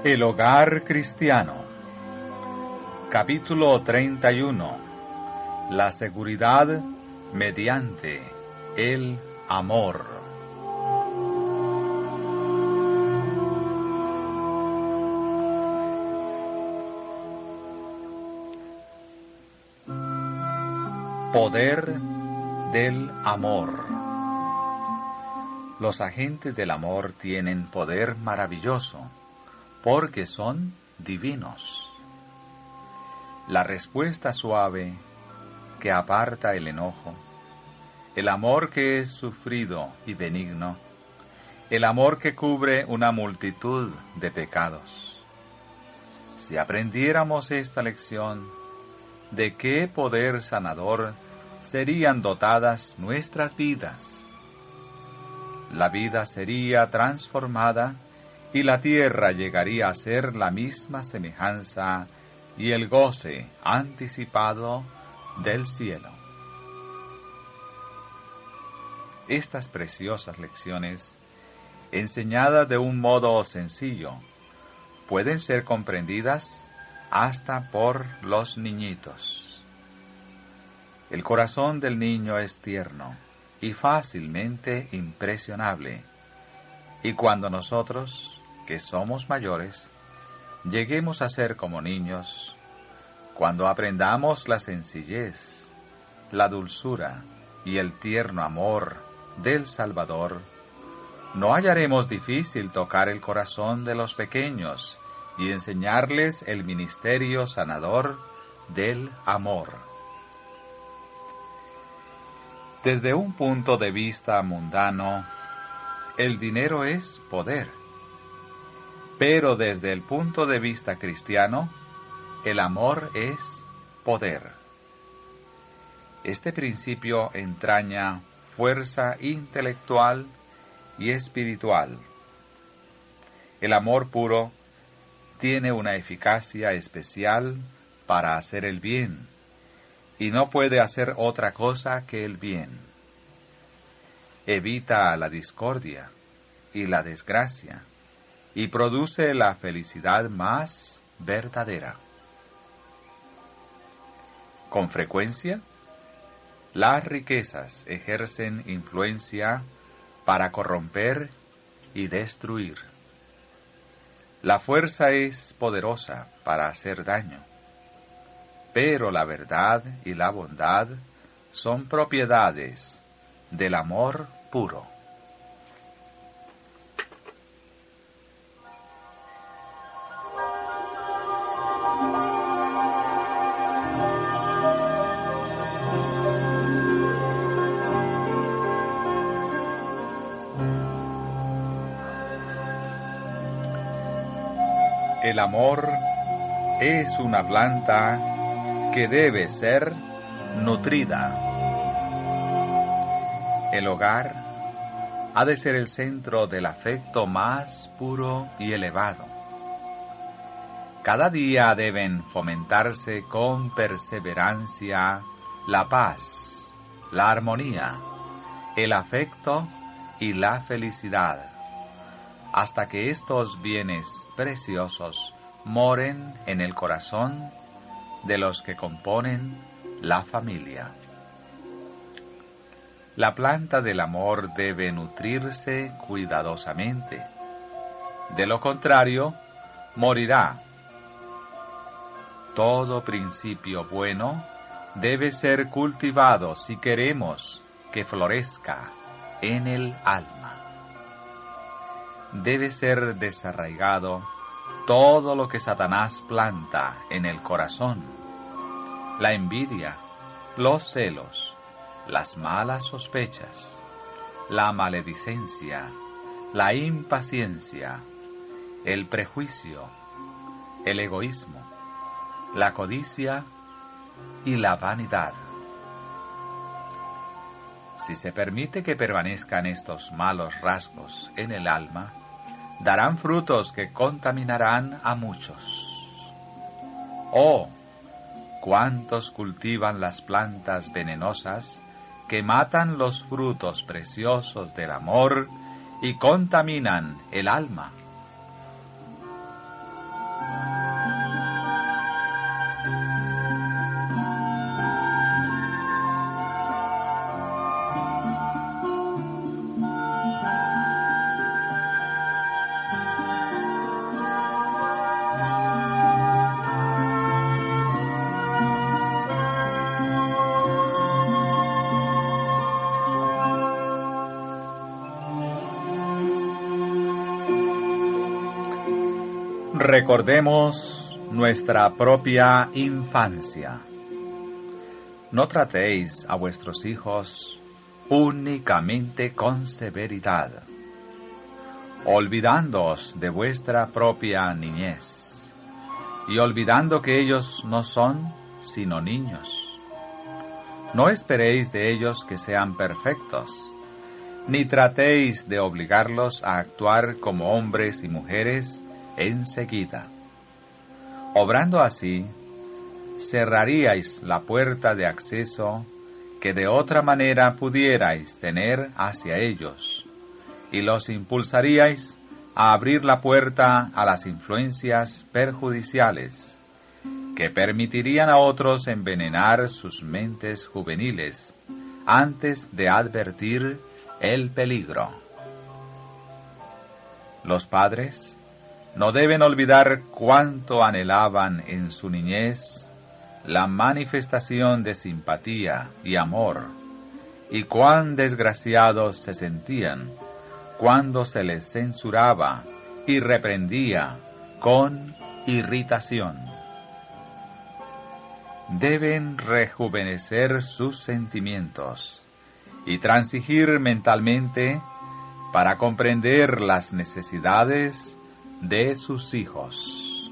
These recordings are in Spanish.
El hogar cristiano. Capítulo 31. La seguridad mediante el amor. Poder del amor. Los agentes del amor tienen poder maravilloso, porque son divinos. La respuesta suave que aparta el enojo, el amor que es sufrido y benigno, el amor que cubre una multitud de pecados. Si aprendiéramos esta lección, ¿de qué poder sanador serían dotadas nuestras vidas? La vida sería transformada y la tierra llegaría a ser la misma semejanza y el goce anticipado del cielo. Estas preciosas lecciones, enseñadas de un modo sencillo, pueden ser comprendidas hasta por los niñitos. El corazón del niño es tierno y fácilmente impresionable, y cuando nosotros, que somos mayores, lleguemos a ser como niños, cuando aprendamos la sencillez, la dulzura y el tierno amor del Salvador, no hallaremos difícil tocar el corazón de los pequeños y enseñarles el ministerio sanador del amor. Desde un punto de vista mundano, el dinero es poder. Pero desde el punto de vista cristiano, el amor es poder. Este principio entraña fuerza intelectual y espiritual. El amor puro tiene una eficacia especial para hacer el bien, y no puede hacer otra cosa que el bien. Evita la discordia y la desgracia, y produce la felicidad más verdadera. Con frecuencia, las riquezas ejercen influencia para corromper y destruir. La fuerza es poderosa para hacer daño, pero la verdad y la bondad son propiedades del amor puro. El amor es una planta que debe ser nutrida. El hogar ha de ser el centro del afecto más puro y elevado. Cada día deben fomentarse con perseverancia la paz, la armonía, el afecto y la felicidad, hasta que estos bienes preciosos moren en el corazón de los que componen la familia. La planta del amor debe nutrirse cuidadosamente. De lo contrario, morirá. Todo principio bueno debe ser cultivado si queremos que florezca en el alma. Debe ser desarraigado todo lo que Satanás planta en el corazón: la envidia, los celos, las malas sospechas, la maledicencia, la impaciencia, el prejuicio, el egoísmo, la codicia y la vanidad. Si se permite que permanezcan estos malos rasgos en el alma, darán frutos que contaminarán a muchos. ¡Oh! ¿Cuántos cultivan las plantas venenosas que matan los frutos preciosos del amor y contaminan el alma? Recordemos nuestra propia infancia. No tratéis a vuestros hijos únicamente con severidad, olvidándoos de vuestra propia niñez y olvidando que ellos no son sino niños. No esperéis de ellos que sean perfectos, ni tratéis de obligarlos a actuar como hombres y mujeres enseguida. Obrando así, cerraríais la puerta de acceso que de otra manera pudierais tener hacia ellos, y los impulsaríais a abrir la puerta a las influencias perjudiciales que permitirían a otros envenenar sus mentes juveniles antes de advertir el peligro. Los padres no deben olvidar cuánto anhelaban en su niñez la manifestación de simpatía y amor, y cuán desgraciados se sentían cuando se les censuraba y reprendía con irritación. Deben rejuvenecer sus sentimientos y transigir mentalmente para comprender las necesidades de sus hijos.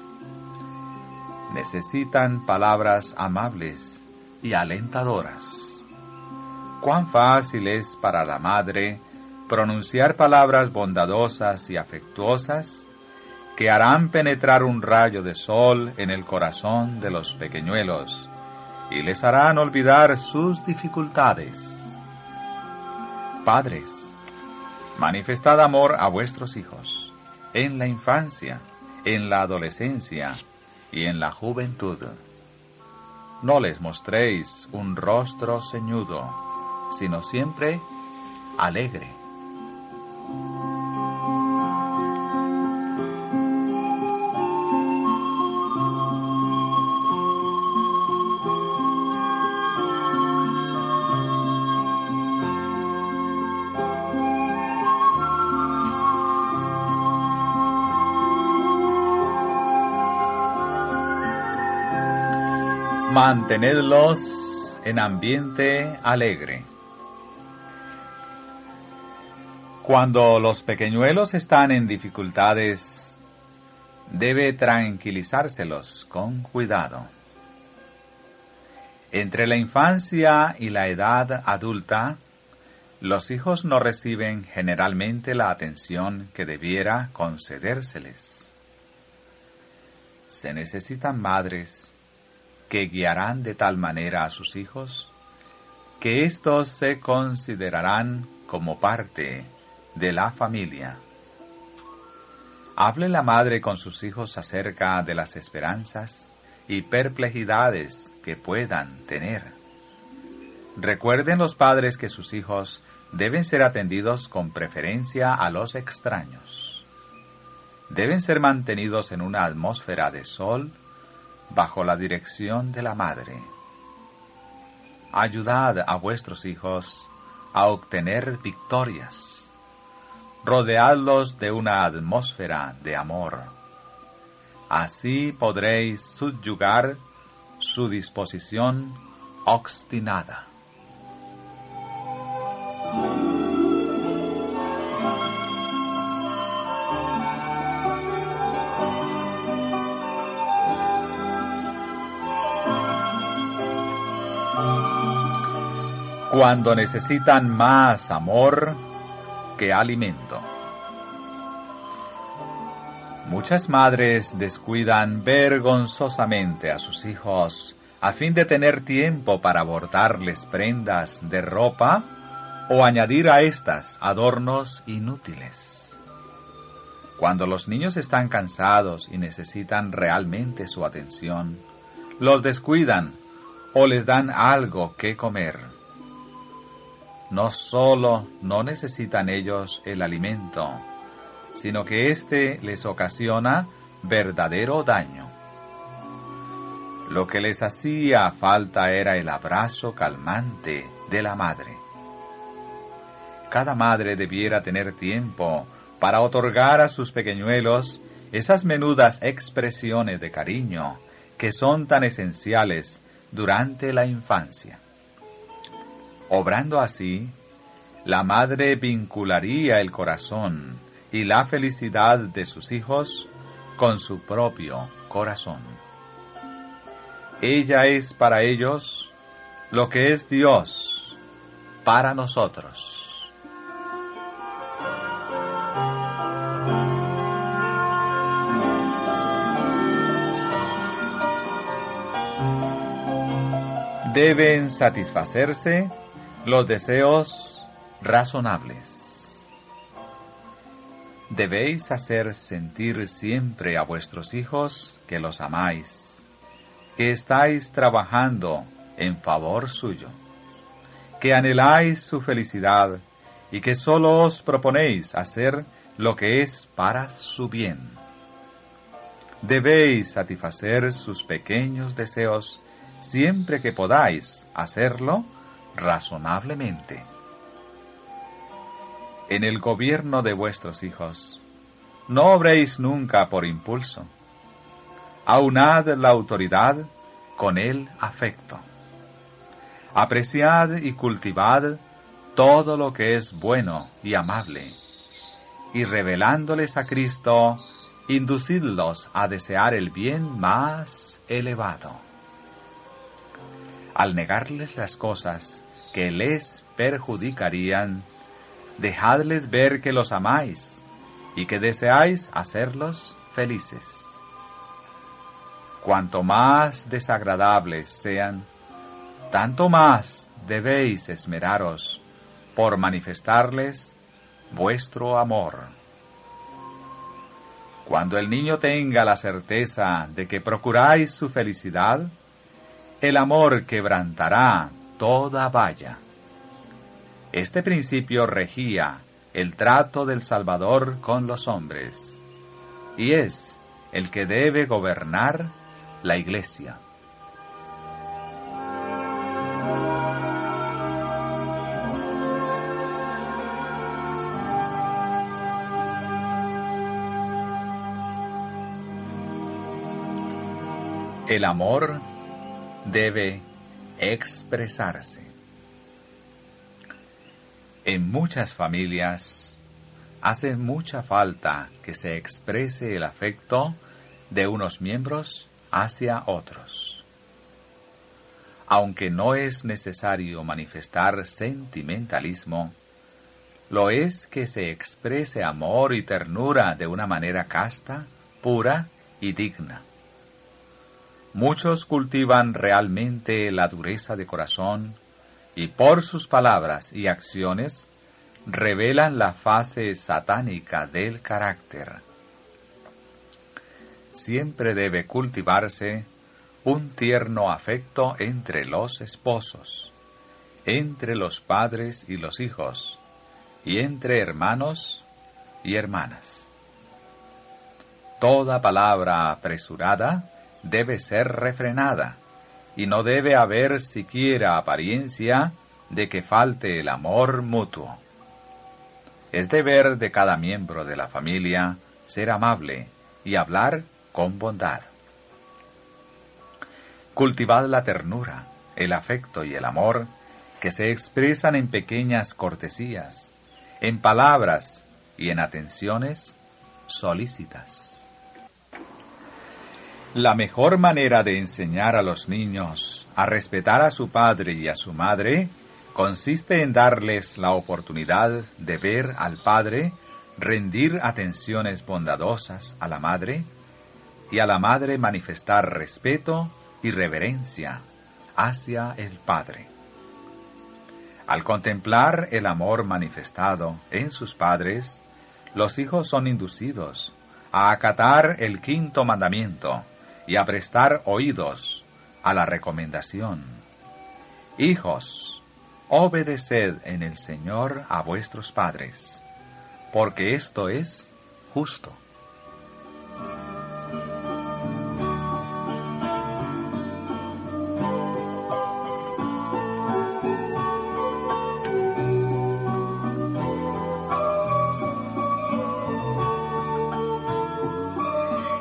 Necesitan palabras amables y alentadoras. Cuán fácil es para la madre pronunciar palabras bondadosas y afectuosas que harán penetrar un rayo de sol en el corazón de los pequeñuelos y les harán olvidar sus dificultades. Padres, manifestad amor a vuestros hijos en la infancia, en la adolescencia y en la juventud. No les mostréis un rostro ceñudo, sino siempre alegre. Mantenedlos en ambiente alegre. Cuando los pequeñuelos están en dificultades, debe tranquilizárselos con cuidado. Entre la infancia y la edad adulta, los hijos no reciben generalmente la atención que debiera concedérseles. Se necesitan madres que guiarán de tal manera a sus hijos que éstos se considerarán como parte de la familia. Hable la madre con sus hijos acerca de las esperanzas y perplejidades que puedan tener. Recuerden los padres que sus hijos deben ser atendidos con preferencia a los extraños. Deben ser mantenidos en una atmósfera de sol bajo la dirección de la madre. Ayudad a vuestros hijos a obtener victorias. Rodeadlos de una atmósfera de amor. Así podréis subyugar su disposición obstinada. Cuando necesitan más amor que alimento. Muchas madres descuidan vergonzosamente a sus hijos a fin de tener tiempo para bordarles prendas de ropa o añadir a estas adornos inútiles. Cuando los niños están cansados y necesitan realmente su atención, los descuidan o les dan algo que comer. No solo no necesitan ellos el alimento, sino que éste les ocasiona verdadero daño. Lo que les hacía falta era el abrazo calmante de la madre. Cada madre debiera tener tiempo para otorgar a sus pequeñuelos esas menudas expresiones de cariño que son tan esenciales durante la infancia. Obrando así, la madre vincularía el corazón y la felicidad de sus hijos con su propio corazón. Ella es para ellos lo que es Dios para nosotros. Deben satisfacerse los deseos razonables. Debéis hacer sentir siempre a vuestros hijos que los amáis, que estáis trabajando en favor suyo, que anheláis su felicidad y que sólo os proponéis hacer lo que es para su bien. Debéis satisfacer sus pequeños deseos siempre que podáis hacerlo razonablemente. En el gobierno de vuestros hijos, no obréis nunca por impulso. Aunad la autoridad con el afecto. Apreciad y cultivad todo lo que es bueno y amable, y revelándoles a Cristo, inducidlos a desear el bien más elevado. Al negarles las cosas que les perjudicarían, dejadles ver que los amáis y que deseáis hacerlos felices. Cuanto más desagradables sean, tanto más debéis esmeraros por manifestarles vuestro amor. Cuando el niño tenga la certeza de que procuráis su felicidad, el amor quebrantará toda valla. Este principio regía el trato del Salvador con los hombres, y es el que debe gobernar la Iglesia. El amor debe expresarse. En muchas familias hace mucha falta que se exprese el afecto de unos miembros hacia otros. Aunque no es necesario manifestar sentimentalismo, lo es que se exprese amor y ternura de una manera casta, pura y digna. Muchos cultivan realmente la dureza de corazón y por sus palabras y acciones revelan la fase satánica del carácter. Siempre debe cultivarse un tierno afecto entre los esposos, entre los padres y los hijos, y entre hermanos y hermanas. Toda palabra apresurada debe ser refrenada, y no debe haber siquiera apariencia de que falte el amor mutuo. Es deber de cada miembro de la familia ser amable y hablar con bondad. Cultivad la ternura, el afecto y el amor que se expresan en pequeñas cortesías, en palabras y en atenciones solícitas. La mejor manera de enseñar a los niños a respetar a su padre y a su madre consiste en darles la oportunidad de ver al padre rendir atenciones bondadosas a la madre y a la madre manifestar respeto y reverencia hacia el padre. Al contemplar el amor manifestado en sus padres, los hijos son inducidos a acatar el 5º mandamiento y a prestar oídos a la recomendación. Hijos, obedeced en el Señor a vuestros padres, porque esto es justo.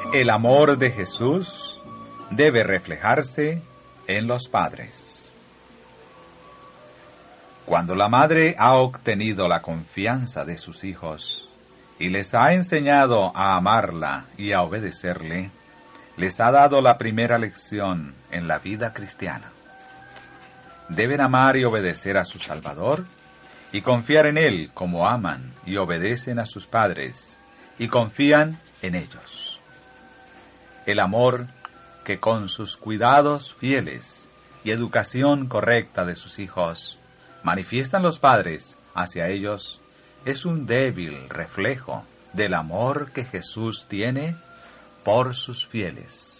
El amor de Jesús debe reflejarse en los padres. Cuando la madre ha obtenido la confianza de sus hijos y les ha enseñado a amarla y a obedecerle, les ha dado la primera lección en la vida cristiana. Deben amar y obedecer a su Salvador y confiar en Él como aman y obedecen a sus padres y confían en ellos. El amor que con sus cuidados fieles y educación correcta de sus hijos manifiestan los padres hacia ellos es un débil reflejo del amor que Jesús tiene por sus fieles.